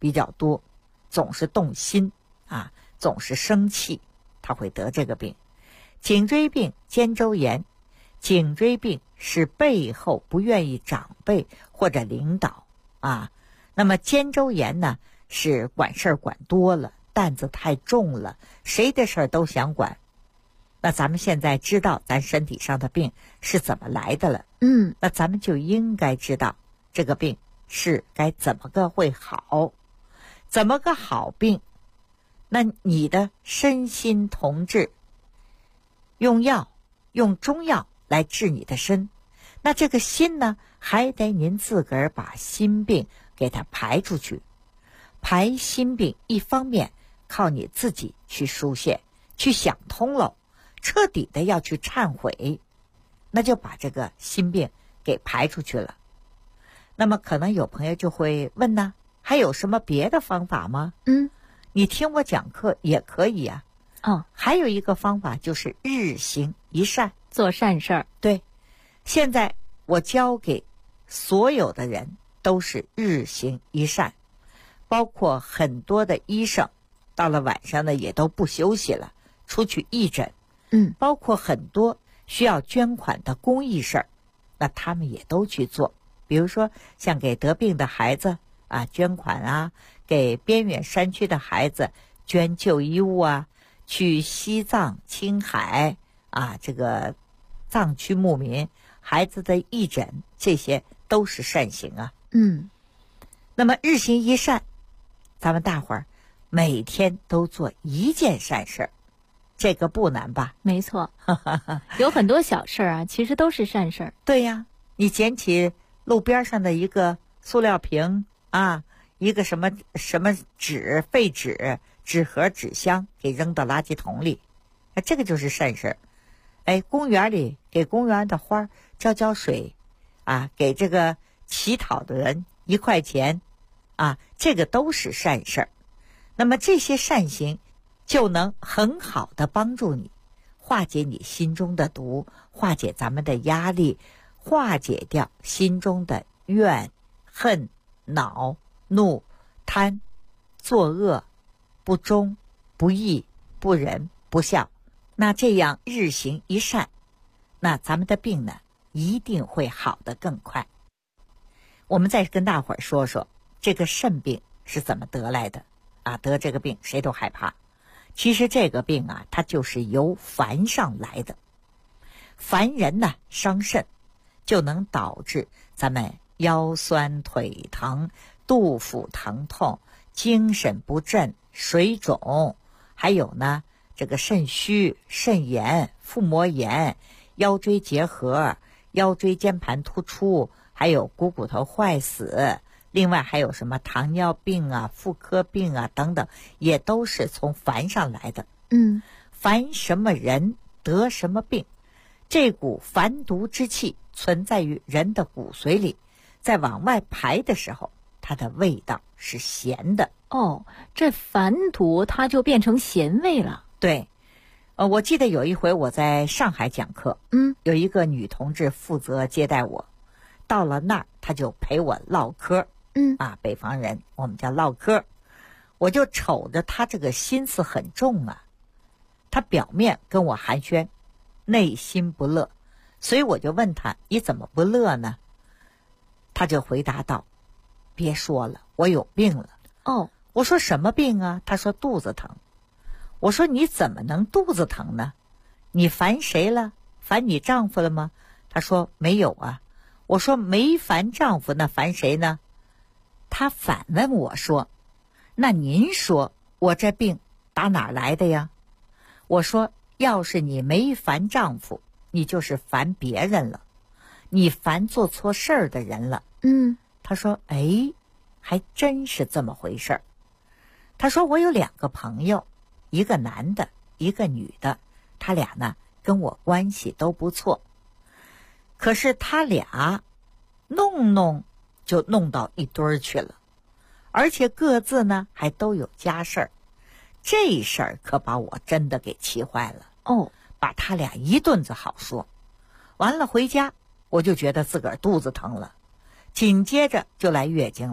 比较多，总是动心啊，总是生气，他会得这个病。颈椎病、肩周炎，颈椎病是背后不愿意长辈或者领导啊，那么肩周炎呢，是管事儿管多了，担子太重了，谁的事儿都想管。那咱们现在知道咱身体上的病是怎么来的了，那咱们就应该知道这个病是该怎么个会好，怎么个好病。那你的身心同治，用药用中药来治你的身，那这个心呢，还得您自个儿把心病给它排出去。排心病一方面靠你自己去疏泄，去想通了，彻底的要去忏悔，那就把这个心病给排出去了。那么可能有朋友就会问呢，还有什么别的方法吗？你听我讲课也可以啊。还有一个方法就是日行一善， 做善事儿。 对，现在我教给所有的人都是日行一善，包括很多的医生到了晚上呢也都不休息了，出去义诊。包括很多需要捐款的公益事儿，那他们也都去做。比如说像给得病的孩子啊捐款啊，给边远山区的孩子捐旧衣物啊，去西藏、青海啊这个藏区牧民孩子的义诊，这些都是善行啊。那么日行一善，咱们大伙儿每天都做一件善事儿，这个不难吧？ 没错，有很多小事儿啊，其实都是善事儿。 对呀，你捡起路边上的一个塑料瓶啊，一个什么纸、废纸、纸盒、纸箱，给扔到垃圾桶里，这个就是善事儿。公园里给公园的花浇水啊，给这个乞讨的人1块钱啊，这个都是善事儿。那么这些善行就能很好的帮助你化解你心中的毒，化解咱们的压力，化解掉心中的怨恨恼怒贪作恶不忠不义不仁不孝。那这样日行一善，那咱们的病呢一定会好得更快。我们再跟大伙儿说说这个肾病是怎么得来的啊？得这个病谁都害怕，其实这个病啊，它就是由烦上来的。烦人呢伤肾，就能导致咱们腰酸腿疼、肚腹疼痛、精神不振、水肿，还有呢这个肾虚、肾炎、腹膜炎、腰椎结核、腰椎间盘突出，还有股头坏死，另外还有什么糖尿病啊、妇科病啊等等，也都是从烦上来的。烦什么人得什么病，这股烦毒之气存在于人的骨髓里，在往外排的时候，它的味道是咸的。 这烦毒它就变成咸味了。 对，我记得有一回我在上海讲课，有一个女同志负责接待我，到了那儿她就陪我唠嗑，北方人我们叫唠嗑，我就瞅着她这个心思很重啊，她表面跟我寒暄，内心不乐，所以我就问她你怎么不乐呢？她就回答道，别说了，我有病了。我说什么病啊？她说肚子疼。我说你怎么能肚子疼呢？你烦谁了？烦你丈夫了吗？她说没有啊。我说没烦丈夫，那烦谁呢？她反问我说，那您说我这病打哪儿来的呀？我说要是你没烦丈夫，你就是烦别人了，你烦做错事儿的人了。她说还真是这么回事儿。她说我有2个朋友，一个男的一个女的，他俩呢跟我关系都不错，可是他俩弄就弄到一堆儿去了，而且各自呢还都有家事儿。这事儿可把我真的给气坏了。把他俩一顿子好说，完了回家我就觉得自个儿肚子疼了，紧接着就来月经了，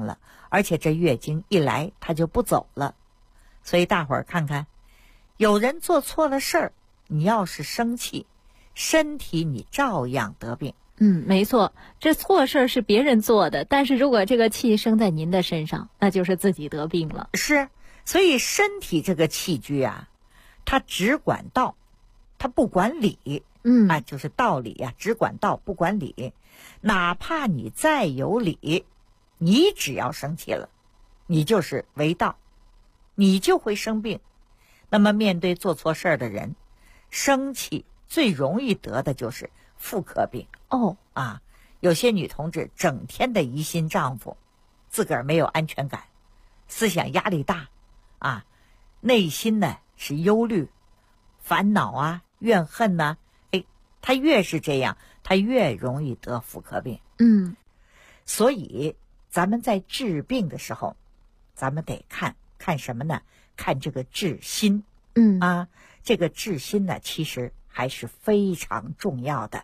而且这月经一来它就不走了。所以大伙儿看看，有人做错了事儿，你要是生气，身体你照样得病。 没错，这错事儿是别人做的，但是如果这个气生在您的身上，那就是自己得病了。 是，所以身体这个器具啊，它只管道，它不管理。就是道理啊，只管道不管理。哪怕你再有理，你只要生气了，你就是违道，你就会生病。那么面对做错事儿的人，生气最容易得的就是妇科病。有些女同志整天的疑心丈夫，自个儿没有安全感，思想压力大内心呢是忧虑、烦恼啊、怨恨呐。她越是这样，她越容易得妇科病。所以咱们在治病的时候，咱们得看什么呢？看这个治心。这个治心呢，其实还是非常重要的。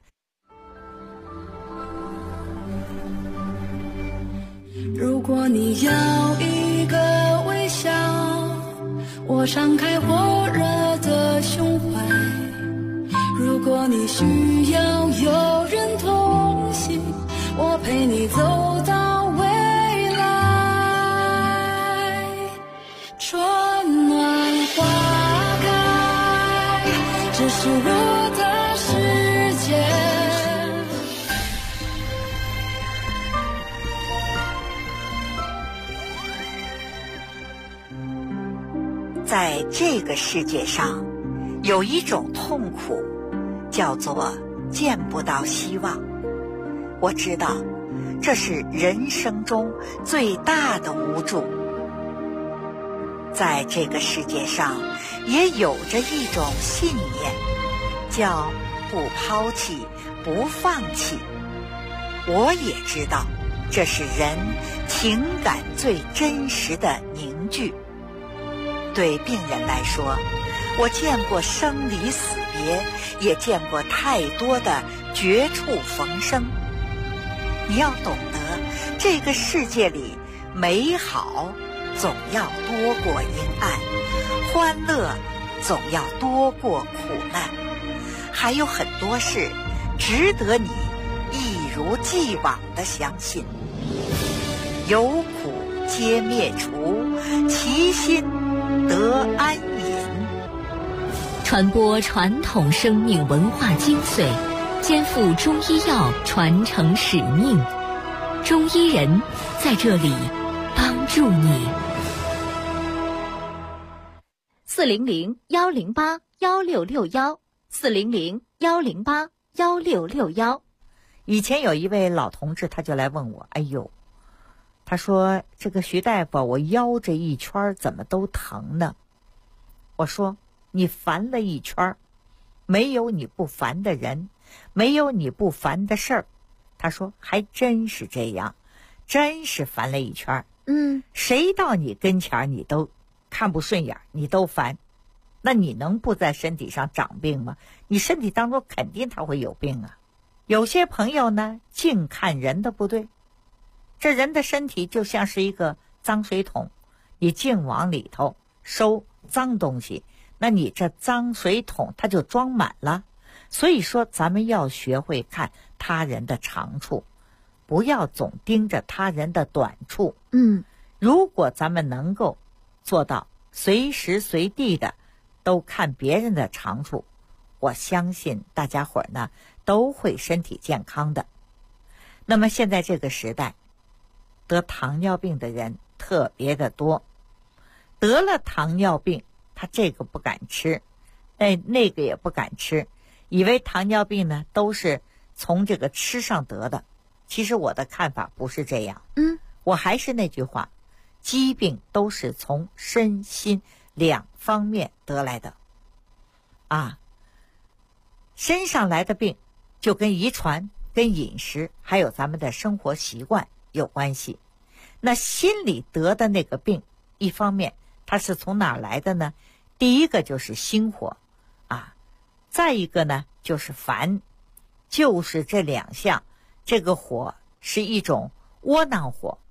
如果你要一个微笑，我敞开火热的胸怀；如果你需要有人同行，我陪你走到未来。春暖花开，这是我的世界。 在这个世界上，有一种痛苦，叫做见不到希望。我知道，这是人生中最大的无助。在这个世界上，也有着一种信念，叫不抛弃，不放弃。我也知道，这是人情感最真实的凝聚。对病人来说，我见过生离死别，也见过太多的绝处逢生。你要懂得，这个世界里美好总要多过阴暗，欢乐总要多过苦难，还有很多事值得你一如既往地相信。有苦皆灭除，其心得安隐。 传播传统生命文化精髓，肩负中医药传承使命。中医人在这里帮助你。 400-108-1661，400-108-1661。 以前有一位老同志，他就来问我，他说这个徐大夫，我腰这一圈怎么都疼呢？我说你烦了一圈，没有你不烦的人，没有你不烦的事儿。他说还真是这样，真是烦了一圈。谁到你跟前你都看不顺眼，你都烦，那你能不在身体上长病吗？你身体当中肯定他会有病啊。有些朋友呢，净看人的不对。这人的身体就像是一个脏水桶，你净往里头收脏东西，那你这脏水桶它就装满了。所以说咱们要学会看他人的长处，不要总盯着他人的短处。如果咱们能够做到随时随地的都看别人的长处，我相信大家伙呢都会身体健康的。那么现在这个时代，得糖尿病的人特别的多，得了糖尿病，他这个不敢吃，那个也不敢吃，以为糖尿病呢都是从这个吃上得的。其实我的看法不是这样。我还是那句话，疾病都是从身心两方面得来的。身上来的病就跟遗传、跟饮食还有咱们的生活习惯有关系。那心里得的那个病，一方面它是从哪儿来的呢？第一个就是心火再一个呢就是烦，就是这两项。这个火是一种窝囊火，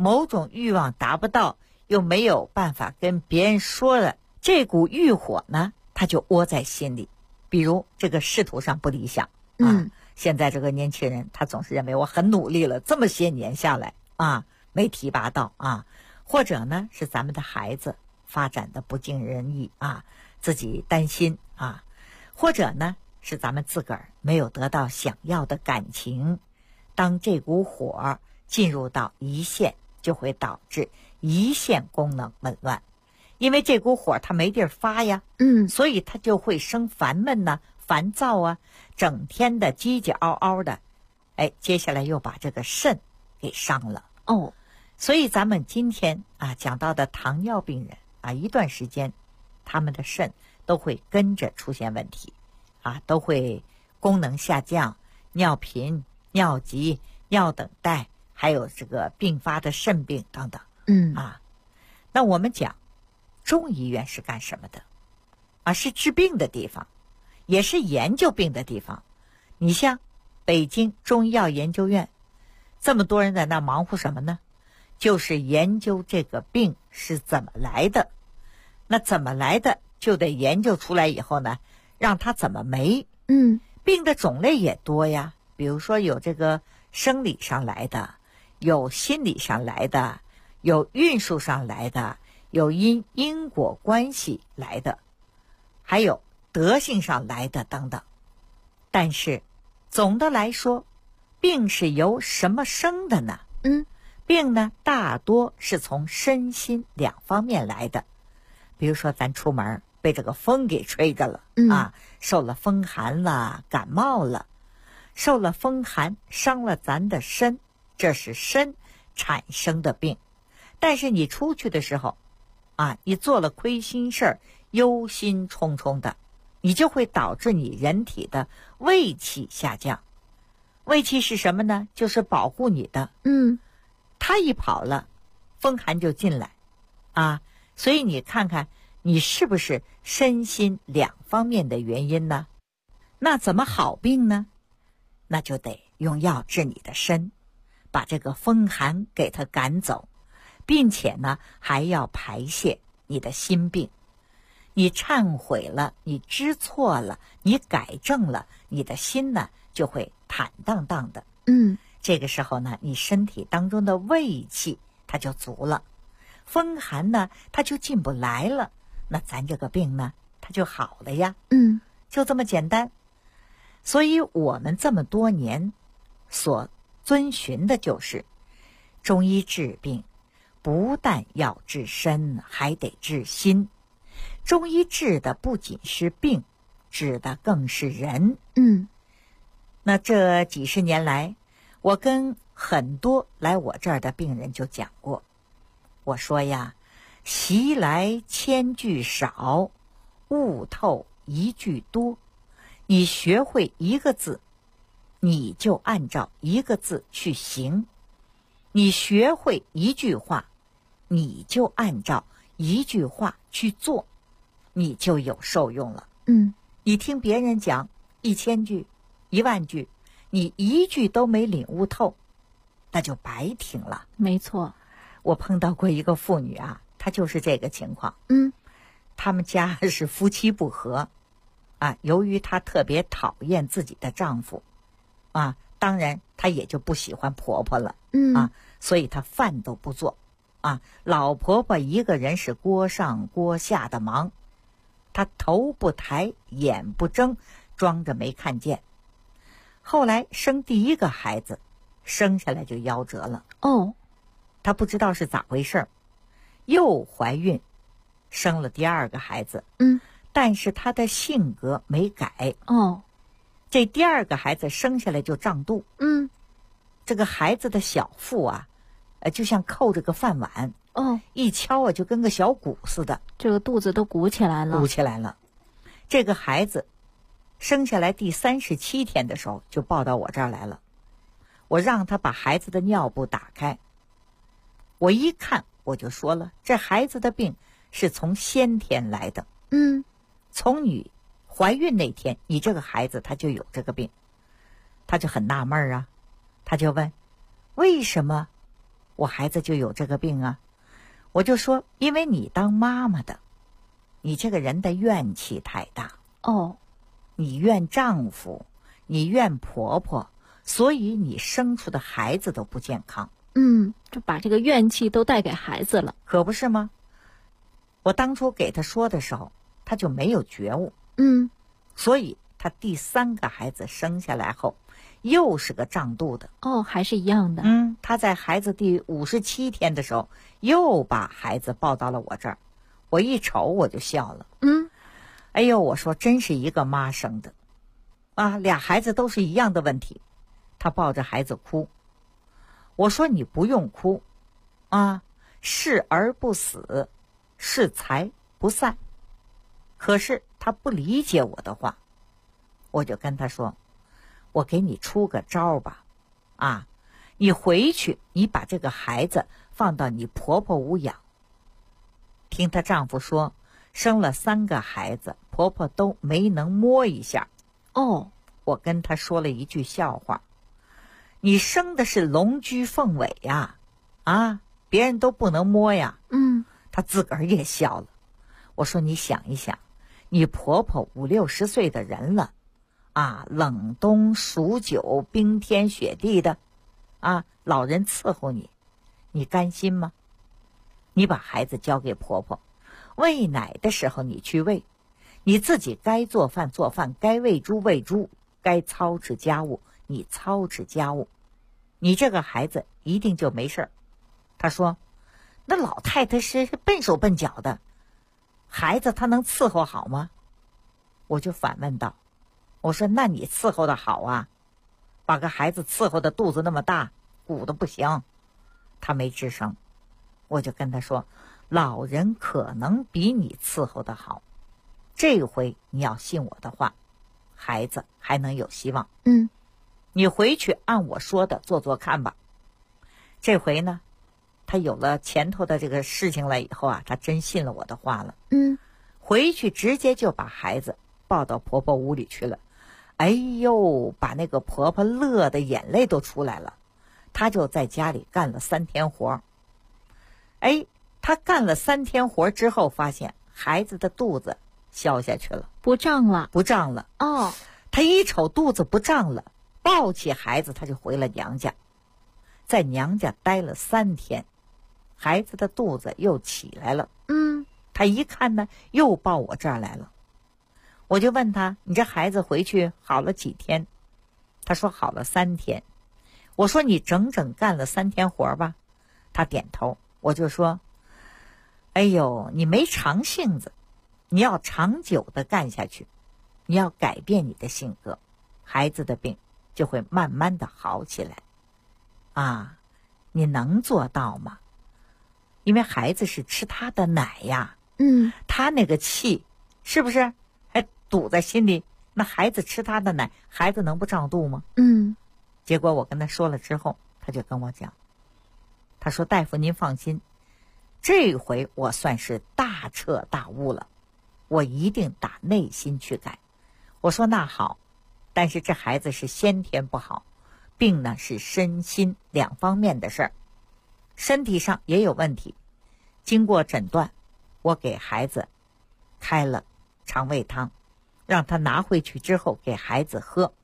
某种欲望达不到，又没有办法跟别人说了，这股欲火呢，它就窝在心里。比如这个仕途上不理想啊，现在这个年轻人他总是认为我很努力了，这么些年下来啊，没提拔到啊，或者呢是咱们的孩子发展的不尽人意啊，自己担心啊，或者呢是咱们自个儿没有得到想要的感情。当这股火进入到胰腺，就会导致胰腺功能紊乱，因为这股火它没地儿发呀，所以它就会生烦闷呐、烦躁啊，整天的叽叽嗷嗷的，接下来又把这个肾给伤了。所以咱们今天啊讲到的糖尿病人啊，一段时间他们的肾都会跟着出现问题啊，都会功能下降，尿频、尿急、尿等待，还有这个并发的肾病等等。那我们讲中医院是干什么的啊？是治病的地方，也是研究病的地方。你像北京中医药研究院，这么多人在那忙活什么呢？就是研究这个病是怎么来的。那怎么来的就得研究出来以后呢，让它怎么没。病的种类也多呀，比如说有这个生理上来的，有心理上来的，有运输上来的，有因果关系来的，还有德性上来的等等。但是总的来说，病是由什么生的呢？病呢大多是从身心两方面来的。比如说咱出门被这个风给吹着了啊，受了风寒了，感冒了，受了风寒伤了咱的身，这是身产生的病。但是你出去的时候啊，你做了亏心事儿，忧心忡忡的，你就会导致你人体的胃气下降。胃气是什么呢？就是保护你的。它一跑了，风寒就进来啊。所以你看看你是不是身心两方面的原因呢？那怎么好病呢？那就得用药治你的身，把这个风寒给它赶走，并且呢还要排泄你的心病。你忏悔了，你知错了，你改正了，你的心呢就会坦荡荡的。这个时候呢，你身体当中的胃气它就足了，风寒呢它就进不来了，那咱这个病呢它就好了呀。就这么简单。所以我们这么多年所遵循的就是中医治病不但要治身，还得治心。中医治的不仅是病，治的更是人。那这几十年来，我跟很多来我这儿的病人就讲过，我说呀，习来千句少，悟透一句多。你学会一个字，你就按照一个字去行；你学会一句话，你就按照一句话去做，你就有受用了。你听别人讲1000句、10000句，你一句都没领悟透，那就白听了。 没错。 我碰到过一个妇女啊，她就是这个情况。他们家是夫妻不和啊，由于她特别讨厌自己的丈夫啊，当然她也就不喜欢婆婆了啊，所以她饭都不做啊，老婆婆一个人是锅上锅下的忙，她头不抬眼不睁，装着没看见。后来生第一个孩子，生下来就夭折了。她不知道是咋回事，又怀孕生了第二个孩子。但是她的性格没改。这第二个孩子生下来就胀肚。这个孩子的小腹啊，就像扣着个饭碗。一敲啊就跟个小鼓似的， 这个肚子都鼓起来了。 鼓起来了。这个孩子生下来第37天的时候就抱到我这儿来了，我让他把孩子的尿布打开。我一看我就说了，这孩子的病是从先天来的。从你怀孕那天，你这个孩子他就有这个病。他就很纳闷啊，他就问，为什么我孩子就有这个病啊。我就说，因为你当妈妈的，你这个人的怨气太大。 哦， 你怨丈夫，你怨婆婆，所以你生出的孩子都不健康。 就把这个怨气都带给孩子了。 可不是吗？我当初给他说的时候，他就没有觉悟。所以他第3个孩子生下来后，又是个胀肚的。 哦，还是一样的。 他在孩子第57天的时候，又把孩子抱到了我这儿。我一瞅我就笑了。哎呦，我说真是一个妈生的啊，2孩子都是一样的问题。他抱着孩子哭，我说你不用哭啊，是而不死，是财不散。可是他不理解我的话，我就跟他说，我给你出个招吧，啊，你回去你把这个孩子放到你婆婆屋养。听她丈夫说，生了3个孩子，婆婆都没能摸一下。我跟她说了一句笑话，你生的是龙居凤尾呀，啊，别人都不能摸呀。她自个儿也笑了。我说你想一想，你婆婆50、60岁的人了啊，冷冬数9，冰天雪地的啊，老人伺候你，你甘心吗？你把孩子交给婆婆，喂奶的时候你去喂，你自己该做饭做饭，该喂猪喂猪，该操持家务你操持家务，你这个孩子一定就没事儿。他说，那老太太是笨手笨脚的，孩子她能伺候好吗？我就反问道，我说那你伺候的好啊，把个孩子伺候的肚子那么大，鼓的不行。他没吱声。我就跟他说，老人可能比你伺候的好，这回你要信我的话，孩子还能有希望。你回去按我说的做做看吧。这回呢，他有了前头的这个事情了以后啊，他真信了我的话了。回去直接就把孩子抱到婆婆屋里去了。哎呦，把那个婆婆乐得眼泪都出来了。她就在家里干了3天活。她干了3天活之后，发现孩子的肚子消下去了， 不胀了。 她一瞅肚子不胀了，抱起孩子，她就回了娘家。在娘家待了3天，孩子的肚子又起来了。她一看呢，又抱我这儿来了。我就问她，你这孩子回去好了几天？她说好了3天。我说你整整干了3天活吧？她点头。我就说，哎呦，你没长性子，你要长久的干下去，你要改变你的性格，孩子的病就会慢慢的好起来啊，你能做到吗？因为孩子是吃他的奶呀。他那个气是不是还堵在心里？那孩子吃他的奶，孩子能不胀肚吗？结果我跟他说了之后，他就跟我讲，他说大夫您放心，这回我算是大彻大悟了，我一定打内心去改。我说那好，但是这孩子是先天不好，病呢是身心2方面的事儿，身体上也有问题。经过诊断，我给孩子开了肠胃汤，让他拿回去之后给孩子喝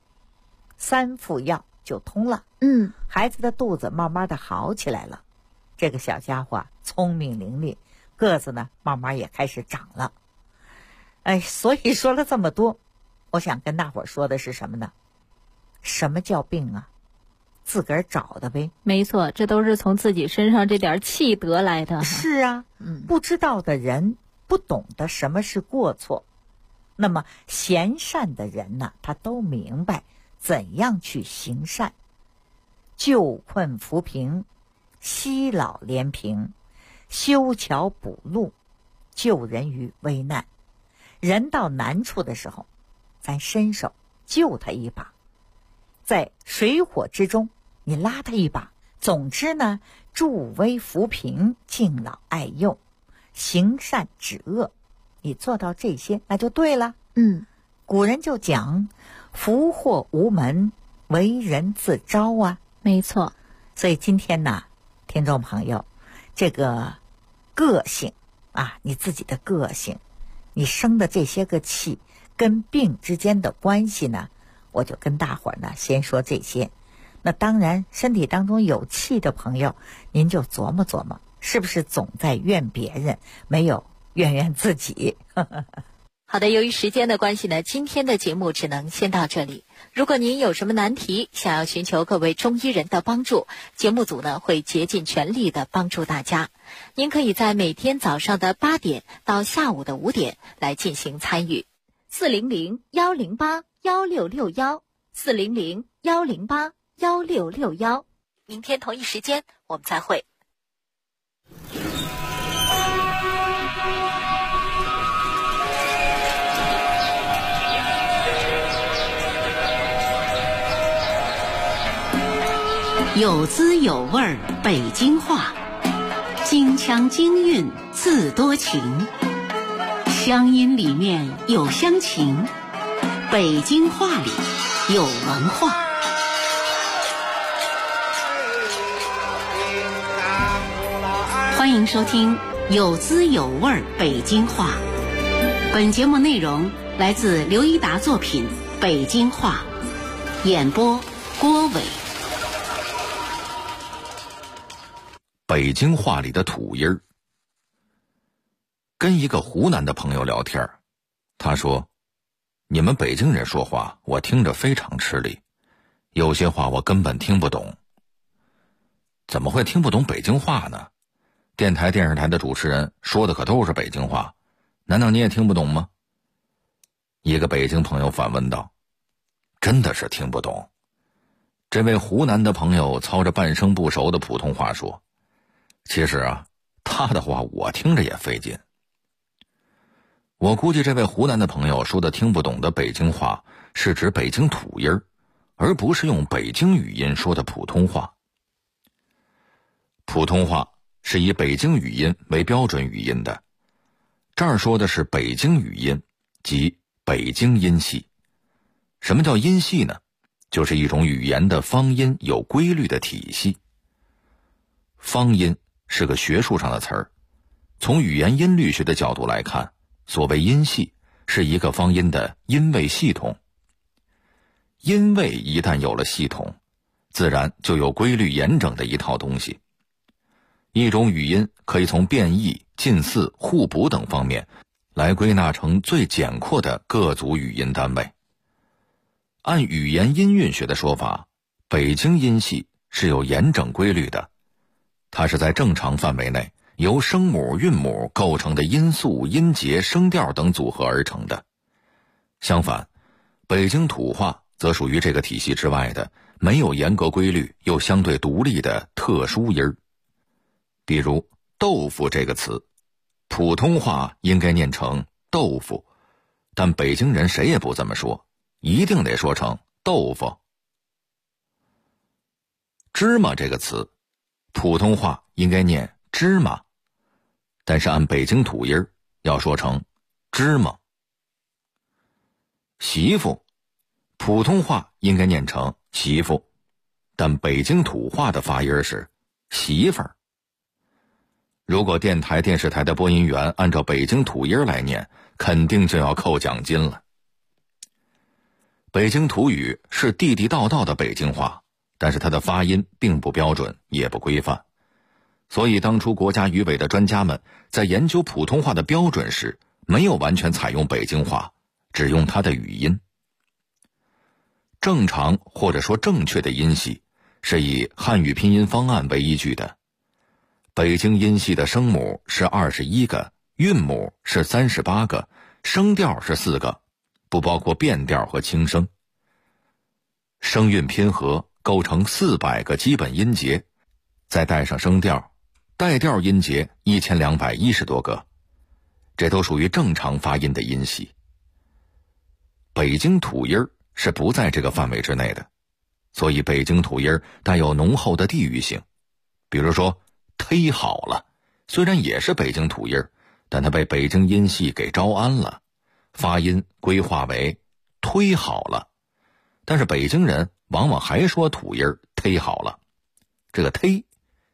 ，3副药就通了。孩子的肚子慢慢的好起来了。这个小家伙聪明伶俐，个子呢慢慢也开始长了。所以说了这么多，我想跟大伙儿说的是什么呢？什么叫病啊？自个儿找的呗。 没错，这都是从自己身上这点气得来的。 是啊，不知道的人不懂得什么是过错，那么贤善的人呢，他都明白怎样去行善，救困扶贫，息老怜贫，修桥补路，救人于危难。人到难处的时候，咱伸手救他一把，在水火之中你拉他一把。总之呢，助危扶贫，敬老爱幼，行善止恶，你做到这些那就对了。古人就讲福祸无门，为人自招啊。 没错。 所以今天呢， 听众朋友，这个个性啊，你自己的个性，你生的这些个气跟病之间的关系呢，我就跟大伙儿呢先说这些。那当然身体当中有气的朋友，您就琢磨琢磨，是不是总在怨别人，没有怨自己。 好的，由于时间的关系呢，今天的节目只能先到这里。如果您有什么难题，想要寻求各位中医人的帮助，节目组呢会竭尽全力的帮助大家。您可以在每天早上的8点到下午的5点来进行参与。400-108-1661400-108-166明天同一时间我们再会。 有滋有味儿北京话，京腔京韵自多情，乡音里面有乡情，北京话里有文化。欢迎收听有滋有味儿北京话。本节目内容来自刘一达作品《北京话》，演播郭伟。 北京话里的土音儿。跟一个湖南的朋友聊天，他说：“你们北京人说话，我听着非常吃力，有些话我根本听不懂。”怎么会听不懂北京话呢？电台、电视台的主持人说的可都是北京话，难道你也听不懂吗？一个北京朋友反问道：“真的是听不懂。”这位湖南的朋友操着半生不熟的普通话说：“其实啊，他的话我听着也费劲。”我估计这位湖南的朋友说的听不懂的北京话，是指北京土音儿，而不是用北京语音说的普通话。普通话是以北京语音为标准语音的，这儿说的是北京语音，即北京音系。什么叫音系呢？就是一种语言的方音有规律的体系。方音是个学术上的词儿，从语言音律学的角度来看，所谓音系是一个方音的音位系统。音位一旦有了系统，自然就有规律严整的一套东西。一种语音可以从变异、近似、互补等方面来归纳成最简括的各组语音单位。按语言音韵学的说法，北京音系是有严整规律的，它是在正常范围内由声母、韵母构成的音素、音节、声调等组合而成的。相反，北京土话则属于这个体系之外的没有严格规律又相对独立的特殊音儿。比如豆腐这个词，普通话应该念成豆腐，但北京人谁也不这么说，一定得说成豆腐。芝麻这个词，普通话应该念芝麻，但是按北京土音要说成芝麻。媳妇，普通话应该念成媳妇，但北京土话的发音是媳妇儿。如果电台、电视台的播音员按照北京土音来念，肯定就要扣奖金了。北京土语是地地道道的北京话，但是它的发音并不标准，也不规范。所以当初国家语委的专家们在研究普通话的标准时，没有完全采用北京话，只用它的语音。正常或者说正确的音系是以汉语拼音方案为依据的。北京音系的声母是21个，韵母是38个，声调是4个，不包括变调和轻声。声韵拼合构成400个基本音节，再带上声调，带调音节1210多个，这都属于正常发音的音系。北京土音是不在这个范围之内的，所以北京土音带有浓厚的地域性。比如说忒好了，虽然也是北京土音，但它被北京音系给招安了，发音规划为忒好了。但是北京人往往还说土音忒好了，这个忒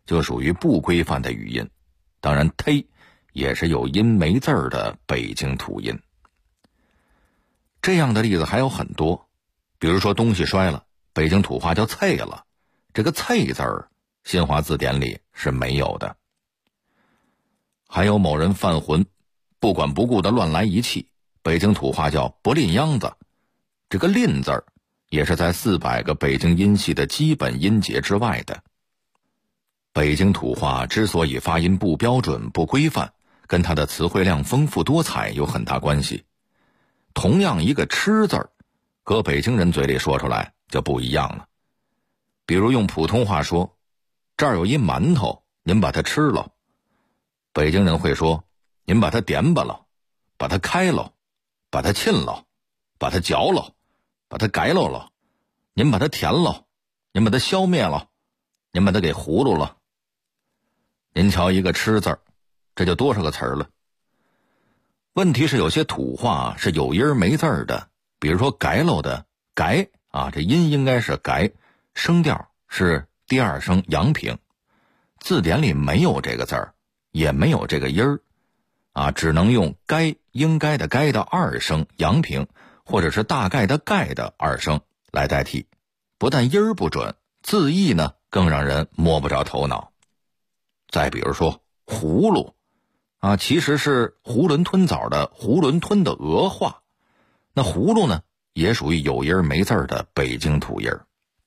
就属于不规范的语音。当然忒也是有音没字儿的北京土音。这样的例子还有很多，比如说东西摔了，北京土话叫啐了，这个啐字儿新华字典里是没有的。还有某人犯浑，不管不顾的乱来一气，北京土话叫不吝秧子，这个吝字儿也是在400个北京音系的基本音节之外的。北京土话之所以发音不标准不规范，跟它的词汇量丰富多彩有很大关系。同样一个吃字儿，搁北京人嘴里说出来就不一样了。比如用普通话说，这儿有一馒头，您把它吃了，北京人会说，您把它点吧了，把它开了，把它沁了，把它嚼了，把它改了，您把它填了，您把它消灭了，您把它给葫芦了。您瞧一个吃字儿，这就多少个词儿了。问题是有些土话是有音没字儿的，比如说改喽的改啊，这音应该是改，声调是第二声阳平，字典里没有这个字儿，也没有这个音儿啊，只能用该应该的该的二声阳平，或者是大概的概的二声来代替。不但音儿不准，字义呢更让人摸不着头脑。再比如说葫芦啊，其实是囫囵吞枣的囫囵吞的俄话，那葫芦呢也属于有音没字的北京土音。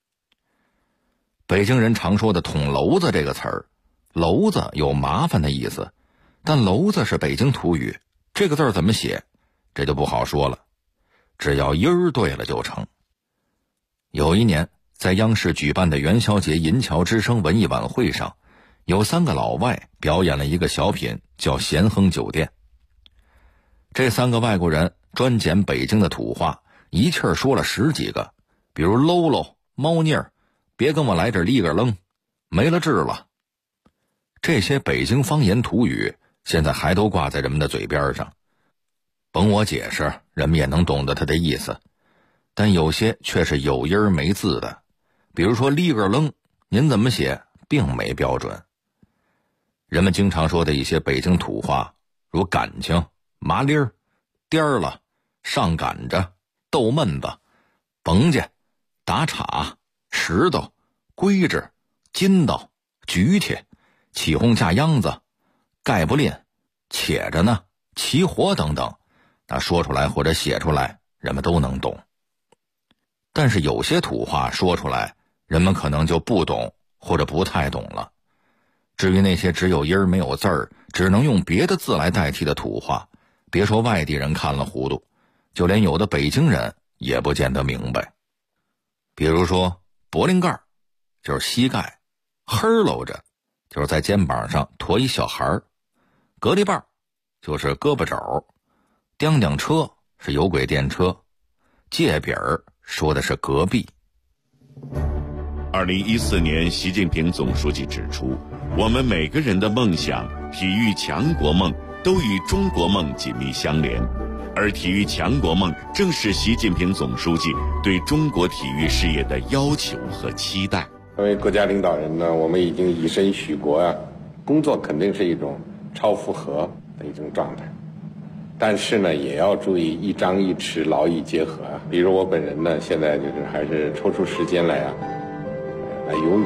北京人常说的捅娄子这个词儿，娄子有麻烦的意思，但娄子是北京土语，这个字怎么写这就不好说了，只要音儿对了就成。有一年在央视举办的元宵节银桥之声文艺晚会上，有3个老外表演了一个小品叫咸亨酒店。这3个外国人专捡北京的土话，一气儿说了10几个，比如喽喽、猫腻儿、别跟我来这立个愣、没了治了。这些北京方言土语现在还都挂在人们的嘴边上，甭我解释，人们也能懂得它的意思。但有些却是有音没字的，比如说立个愣，您怎么写并没标准。人们经常说的一些北京土话，如感情、麻利儿、颠儿了、上赶着、逗闷子、甭家、打岔、石头、规制、筋道、举铁、起哄架秧子、盖不吝、且着呢、齐活等等，那说出来或者写出来人们都能懂。但是有些土话说出来人们可能就不懂或者不太懂了。至于那些只有音没有字儿，只能用别的字来代替的土话，别说外地人看了糊涂，就连有的北京人也不见得明白。比如说脖领盖就是膝盖，呵搂着就是在肩膀上驮一小孩儿，隔离棒就是胳膊肘，叮叮车是有轨电车，界饼说的是隔壁。 2014年，习近平总书记指出，我们每个人的梦想、体育强国梦都与中国梦紧密相连，而体育强国梦正是习近平总书记对中国体育事业的要求和期待。 作为国家领导人呢，我们已经以身许国啊，工作肯定是一种超负荷的一种状态，但是呢，也要注意一张一弛，劳逸结合啊。比如我本人呢，现在就是还是抽出时间来游泳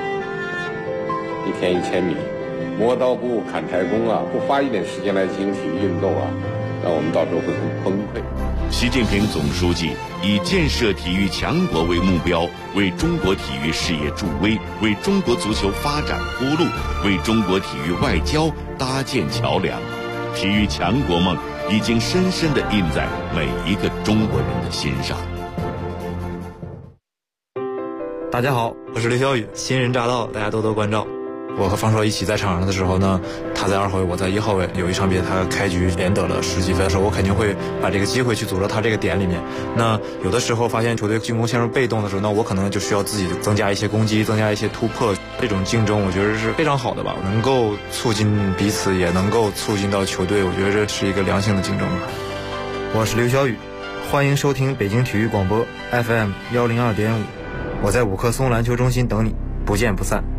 ，1天1000米，磨刀不误砍柴工啊，不花一点时间来进行体育运动啊，那我们到时候会很崩溃。 习近平总书记以建设体育强国为目标，为中国体育事业助威，为中国足球发展铺路，为中国体育外交搭建桥梁。体育强国梦已经深深地印在每一个中国人的心上。 大家好，我是刘晓宇，新人乍到，大家多多关照。我和方硕一起在场上的时候呢，他在2号位，我在1号位。有一场比赛他开局连得了10几分的时候，我肯定会把这个机会去组织他这个点里面。那有的时候发现球队进攻陷入被动的时候，那我可能就需要自己增加一些攻击，增加一些突破。这种竞争我觉得是非常好的吧，能够促进彼此，也能够促进到球队，我觉得这是一个良性的竞争吧。 我是刘晓宇，欢迎收听北京体育广播 FM 102.5，我在5棵松篮球中心等你，不见不散。